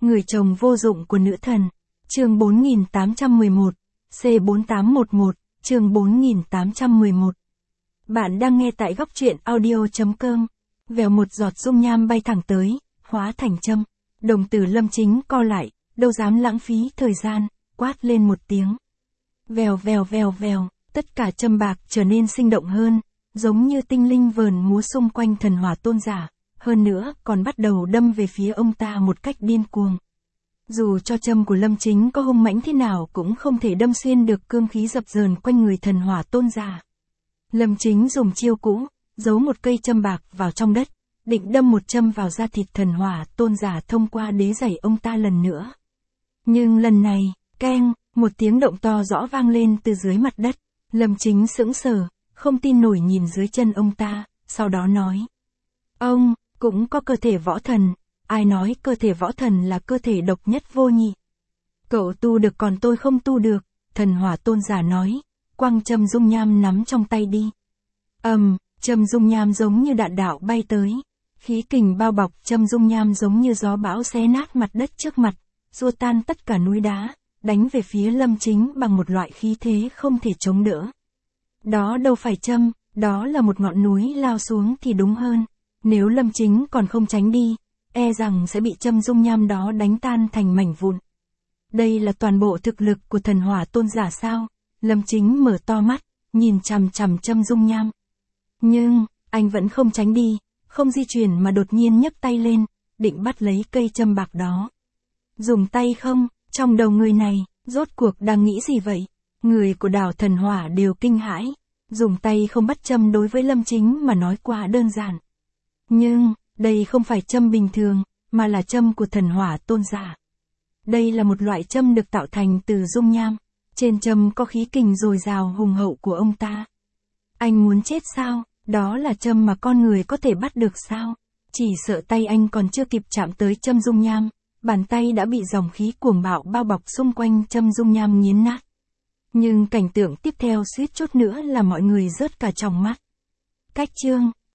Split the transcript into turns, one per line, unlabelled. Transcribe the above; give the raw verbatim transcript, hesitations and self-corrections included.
Người chồng vô dụng của nữ thần. Chương bốn nghìn tám trăm mười một, C bốn tám một một, chương bốn nghìn tám trăm mười một. Bạn đang nghe tại góc truyện audio chấm com. Vèo một giọt dung nham bay thẳng tới, hóa thành châm. Đồng tử Lâm Chính co lại, đâu dám lãng phí thời gian, quát lên một tiếng. Vèo vèo vèo vèo, tất cả châm bạc trở nên sinh động hơn, giống như tinh linh vờn múa xung quanh thần hỏa tôn giả, hơn nữa còn bắt đầu đâm về phía ông ta một cách điên cuồng. Dù cho châm của Lâm Chính có hung mãnh thế nào cũng không thể đâm xuyên được cương khí dập dờn quanh người thần hỏa tôn giả. Lâm Chính dùng chiêu cũ, giấu một cây châm bạc vào trong đất, định đâm một châm vào da thịt thần hỏa tôn giả thông qua đế giày ông ta lần nữa. Nhưng lần này, keng, một tiếng động to rõ vang lên từ dưới mặt đất. Lâm Chính sững sờ, không tin nổi nhìn dưới chân ông ta, sau đó nói. Ông, cũng có cơ thể võ thần, ai nói cơ thể võ thần là cơ thể độc nhất vô nhị. Cậu tu được còn tôi không tu được, thần hỏa tôn giả nói, quăng châm dung nham nắm trong tay đi. Ầm, um, châm dung nham giống như đạn đạo bay tới, khí kình bao bọc châm dung nham giống như gió bão xé nát mặt đất trước mặt, xua tan tất cả núi đá, đánh về phía Lâm Chính bằng một loại khí thế không thể chống đỡ. Đó đâu phải châm, đó là một ngọn núi lao xuống thì đúng hơn. Nếu Lâm Chính còn không tránh đi, e rằng sẽ bị châm dung nham đó đánh tan thành mảnh vụn. Đây là toàn bộ thực lực của thần hỏa tôn giả sao? Lâm Chính mở to mắt, nhìn chằm chằm châm dung nham. Nhưng, anh vẫn không tránh đi, không di chuyển mà đột nhiên nhấc tay lên, định bắt lấy cây châm bạc đó. Dùng tay không, trong đầu người này, rốt cuộc đang nghĩ gì vậy? Người của đảo thần hỏa đều kinh hãi, dùng tay không bắt châm đối với Lâm Chính mà nói quá đơn giản. Nhưng, đây không phải châm bình thường, mà là châm của thần hỏa tôn giả. Đây là một loại châm được tạo thành từ dung nham, trên châm có khí kình dồi dào hùng hậu của ông ta. Anh muốn chết sao? Đó là châm mà con người có thể bắt được sao? Chỉ sợ tay anh còn chưa kịp chạm tới châm dung nham, bàn tay đã bị dòng khí cuồng bạo bao bọc xung quanh châm dung nham nghiến nát. Nhưng cảnh tượng tiếp theo suýt chút nữa là mọi người rớt cả tròng mắt. Cách chương,